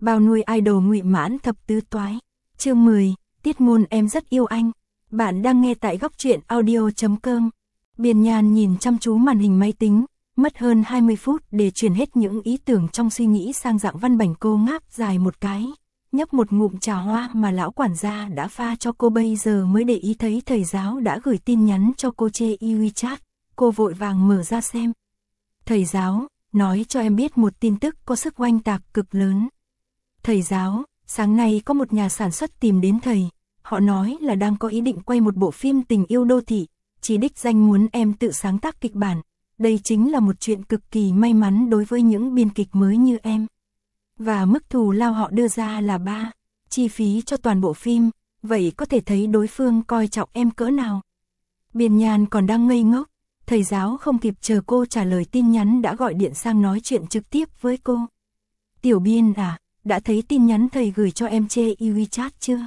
Bao nuôi idol ngụy mãn thập tứ toái. Chương 10, Tiết Ngôn em rất yêu anh. Bạn đang nghe tại góc truyện audio.com. Biên Nhan nhìn chăm chú màn hình máy tính, mất hơn 20 phút để chuyển hết những ý tưởng trong suy nghĩ sang dạng văn bảnh. Cô ngáp dài một cái, nhấp một ngụm trà hoa mà lão quản gia đã pha cho cô, bây giờ mới để ý thấy thầy giáo đã gửi tin nhắn cho cô trên WeChat. Cô vội vàng mở ra xem. Thầy giáo, nói cho em biết một tin tức có sức oanh tạc cực lớn. Thầy giáo, sáng nay có một nhà sản xuất tìm đến thầy, họ nói là đang có ý định quay một bộ phim tình yêu đô thị, chỉ đích danh muốn em tự sáng tác kịch bản. Đây chính là một chuyện cực kỳ may mắn đối với những biên kịch mới như em. Và mức thù lao họ đưa ra là 3 chi phí cho toàn bộ phim, vậy có thể thấy đối phương coi trọng em cỡ nào. Biên Nhan còn đang ngây ngốc, thầy giáo không kịp chờ cô trả lời tin nhắn đã gọi điện sang nói chuyện trực tiếp với cô. Tiểu Biên à, đã thấy tin nhắn thầy gửi cho em trên WeChat chưa?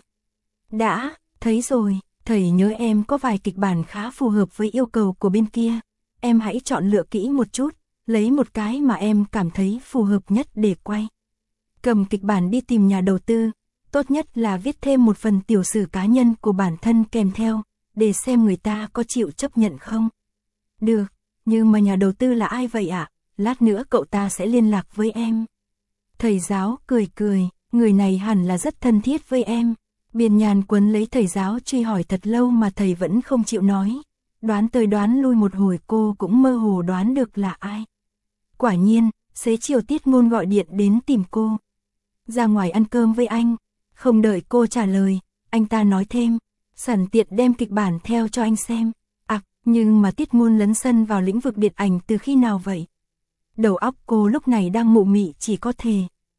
Đã, thấy rồi, thầy nhớ em có vài kịch bản khá phù hợp với yêu cầu của bên kia. Em hãy chọn lựa kỹ một chút, lấy một cái mà em cảm thấy phù hợp nhất để quay. Cầm kịch bản đi tìm nhà đầu tư, tốt nhất là viết thêm một phần tiểu sử cá nhân của bản thân kèm theo, để xem người ta có chịu chấp nhận không. Được, nhưng mà nhà đầu tư là ai vậy ạ? Lát nữa cậu ta sẽ liên lạc với em. Thầy giáo cười cười, người này hẳn là rất thân thiết với em. Biên Nhan quấn lấy thầy giáo truy hỏi thật lâu mà thầy vẫn không chịu nói. Đoán tới đoán lui một hồi cô cũng mơ hồ đoán được là ai. Quả nhiên, xế chiều Tiết Ngôn gọi điện đến tìm cô. Ra ngoài ăn cơm với anh. Không đợi cô trả lời, anh ta nói thêm, sẵn tiện đem kịch bản theo cho anh xem. Nhưng mà Tiết Ngôn lấn sân vào lĩnh vực điện ảnh từ khi nào vậy? Đầu óc cô lúc này đang mụ mị, chỉ có thể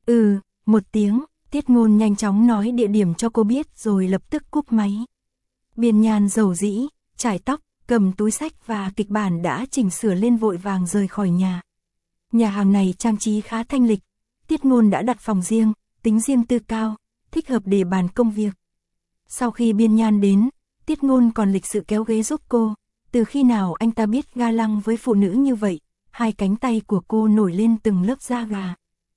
một tiếng. Tiết Ngôn nhanh chóng nói địa điểm cho cô biết rồi lập tức cúp máy. Biên Nhan dầu dĩ, chải tóc, cầm túi xách và kịch bản đã chỉnh sửa lên vội vàng rời khỏi nhà. Nhà hàng này trang trí khá thanh lịch. Tiết Ngôn đã đặt phòng riêng, tính riêng tư cao, thích hợp để bàn công việc. Sau khi Biên Nhan đến, Tiết Ngôn còn lịch sự kéo ghế giúp cô. Từ khi nào anh ta biết ga lăng với phụ nữ như vậy? Hai cánh tay của cô nổi lên từng lớp da gà.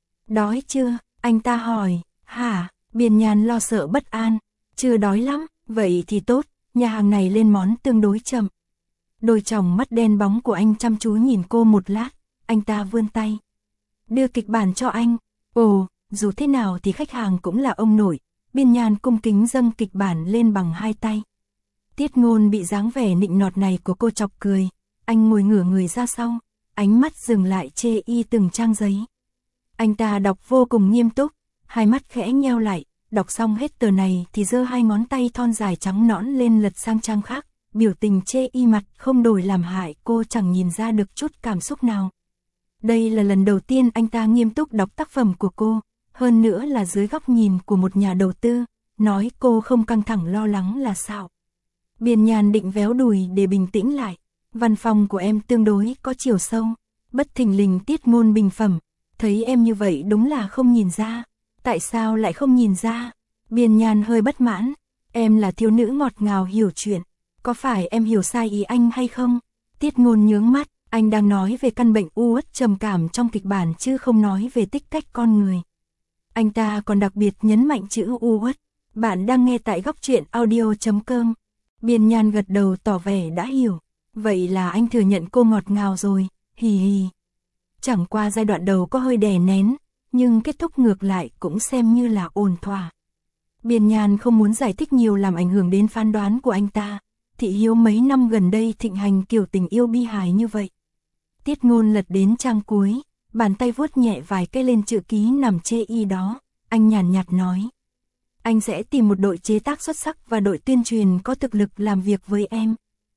Đói chưa? Anh ta hỏi. Hả? Biên Nhan lo sợ bất an. Chưa đói lắm, vậy thì tốt, nhà hàng này lên món tương đối chậm. Đôi tròng mắt đen bóng của anh chăm chú nhìn cô một lát, anh ta vươn tay. Đưa kịch bản cho anh. Ồ, dù thế nào thì khách hàng cũng là ông nội. Biên Nhan cung kính dâng kịch bản lên bằng hai tay. Tiết Ngôn bị dáng vẻ nịnh nọt này của cô chọc cười, anh ngồi ngửa người ra sau, ánh mắt dừng lại chê y từng trang giấy. Anh ta đọc vô cùng nghiêm túc, hai mắt khẽ nheo lại, đọc xong hết tờ này thì giơ hai ngón tay thon dài trắng nõn lên lật sang trang khác, biểu tình chê y mặt không đổi làm hại cô chẳng nhìn ra được chút cảm xúc nào. Đây là lần đầu tiên anh ta nghiêm túc đọc tác phẩm của cô, hơn nữa là dưới góc nhìn của một nhà đầu tư, nói cô không căng thẳng lo lắng là sao. Biên Nhan định véo đùi để bình tĩnh lại. Văn phòng của em tương đối có chiều sâu. Bất thình lình Tiết Ngôn bình phẩm. Thấy em như vậy đúng là không nhìn ra. Tại sao lại không nhìn ra? Biên Nhan hơi bất mãn. Em là thiếu nữ ngọt ngào hiểu chuyện. Có phải em hiểu sai ý anh hay không? Tiết Ngôn nhướng mắt. Anh đang nói về căn bệnh u uất trầm cảm trong kịch bản chứ không nói về tích cách con người. Anh ta còn đặc biệt nhấn mạnh chữ u uất. Bạn đang nghe tại góc truyện audio.com. Biên Nhan gật đầu tỏ vẻ đã hiểu. Vậy là anh thừa nhận cô ngọt ngào rồi, hì hì. Chẳng qua giai đoạn đầu có hơi đè nén, nhưng kết thúc ngược lại cũng xem như là ổn thỏa. Biên Nhan không muốn giải thích nhiều làm ảnh hưởng đến phán đoán của anh ta. Thị hiếu mấy năm gần đây thịnh hành kiểu tình yêu bi hài như vậy. Tiết Ngôn lật đến trang cuối, bàn tay vuốt nhẹ vài cái lên chữ ký nằm chê y đó. Anh nhàn nhạt nói. Anh sẽ tìm một đội chế tác xuất sắc và đội tuyên truyền có thực lực làm việc với em.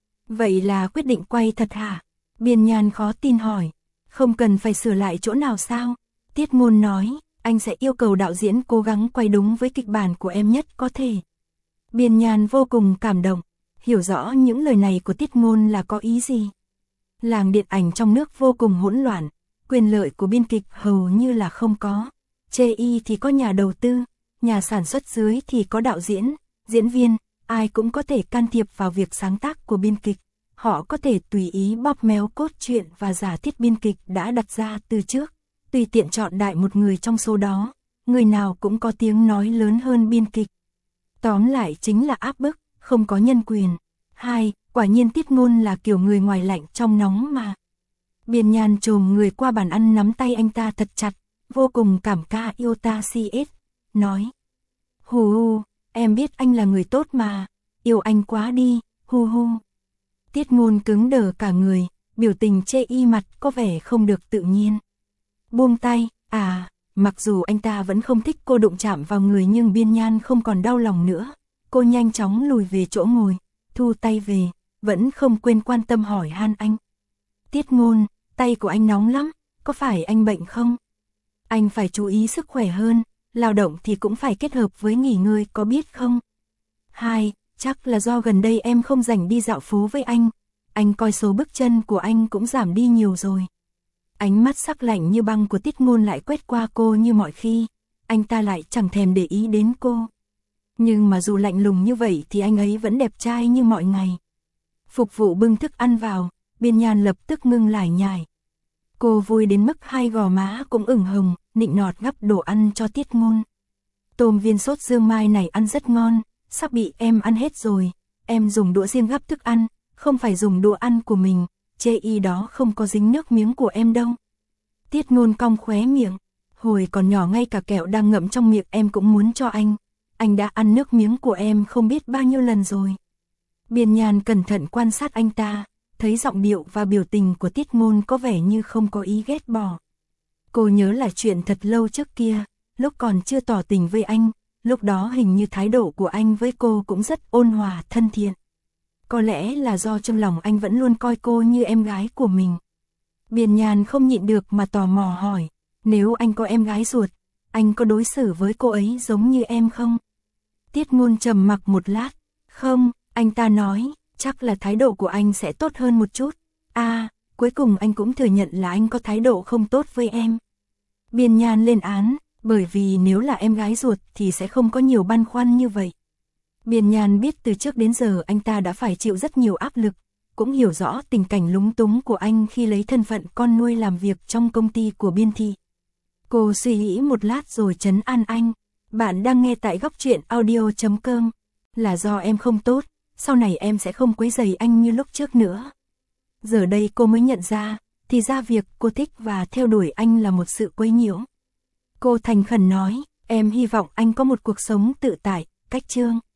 Vậy là quyết định quay thật hả? Biên Nhan khó tin hỏi. Không cần phải sửa lại chỗ nào sao? Tiết Ngôn nói, anh sẽ yêu cầu đạo diễn cố gắng quay đúng với kịch bản của em nhất có thể. Biên Nhan vô cùng cảm động, hiểu rõ những lời này của Tiết Ngôn là có ý gì. Làng điện ảnh trong nước vô cùng hỗn loạn, quyền lợi của biên kịch hầu như là không có. Chê y thì có nhà đầu tư. Nhà sản xuất dưới thì có đạo diễn, diễn viên, ai cũng có thể can thiệp vào việc sáng tác của biên kịch. Họ có thể tùy ý bóp méo cốt truyện và giả thiết biên kịch đã đặt ra từ trước, tùy tiện chọn đại một người trong số đó, người nào cũng có tiếng nói lớn hơn biên kịch. Tóm lại chính là áp bức, không có nhân quyền. 2. Quả nhiên Tiết Ngôn là kiểu người ngoài lạnh trong nóng mà. Biên Nhan chồm người qua bàn ăn nắm tay anh ta thật chặt, vô cùng cảm ca yêu ta CS, nói. Hù, em biết anh là người tốt mà, yêu anh quá đi, hu hu. Tiết Ngôn cứng đờ cả người, biểu tình chê y mặt có vẻ không được tự nhiên. Buông tay, mặc dù anh ta vẫn không thích cô đụng chạm vào người nhưng Biên Nhan không còn đau lòng nữa. Cô nhanh chóng lùi về chỗ ngồi, thu tay về, vẫn không quên quan tâm hỏi han anh. Tiết Ngôn, tay của anh nóng lắm, có phải anh bệnh không? Anh phải chú ý sức khỏe hơn, lao động thì cũng phải kết hợp với nghỉ ngơi có biết không? 2. Chắc là do gần đây em không rảnh đi dạo phố với anh coi số bước chân của anh cũng giảm đi nhiều rồi. Ánh mắt sắc lạnh như băng của Tiết Ngôn lại quét qua cô như mọi khi, anh ta lại chẳng thèm để ý đến cô. Nhưng mà dù lạnh lùng như vậy thì anh ấy vẫn đẹp trai như mọi ngày. Phục vụ bưng thức ăn vào, Biên Nhan lập tức ngưng lải nhải. Cô vui đến mức hai gò má cũng ửng hồng, nịnh nọt gắp đồ ăn cho Tiết Ngôn. Tôm viên sốt dương mai này ăn rất ngon, sắp bị em ăn hết rồi, em dùng đũa riêng gắp thức ăn, không phải dùng đũa ăn của mình, chê y đó không có dính nước miếng của em đâu. Tiết Ngôn cong khóe miệng, hồi còn nhỏ ngay cả kẹo đang ngậm trong miệng em cũng muốn cho anh đã ăn nước miếng của em không biết bao nhiêu lần rồi. Biên Nhan cẩn thận quan sát anh ta, thấy giọng điệu và biểu tình của Tiết Ngôn có vẻ như không có ý ghét bỏ. Cô nhớ là chuyện thật lâu trước kia, lúc còn chưa tỏ tình với anh, lúc đó hình như thái độ của anh với cô cũng rất ôn hòa, thân thiện. Có lẽ là do trong lòng anh vẫn luôn coi cô như em gái của mình. Biên Nhan không nhịn được mà tò mò hỏi, nếu anh có em gái ruột, anh có đối xử với cô ấy giống như em không? Tiết Ngôn trầm mặc một lát, không, anh ta nói, chắc là thái độ của anh sẽ tốt hơn một chút. Cuối cùng anh cũng thừa nhận là anh có thái độ không tốt với em. Biên Nhan lên án, bởi vì nếu là em gái ruột thì sẽ không có nhiều băn khoăn như vậy. Biên Nhan biết từ trước đến giờ anh ta đã phải chịu rất nhiều áp lực, cũng hiểu rõ tình cảnh lúng túng của anh khi lấy thân phận con nuôi làm việc trong công ty của Biên Thị. Cô suy nghĩ một lát rồi trấn an anh, bạn đang nghe tại Góc Truyện Audio.com, là do em không tốt, sau này em sẽ không quấy rầy anh như lúc trước nữa. Giờ đây cô mới nhận ra, thì ra việc cô thích và theo đuổi anh là một sự quấy nhiễu. Cô thành khẩn nói, em hy vọng anh có một cuộc sống tự tại, cách chương.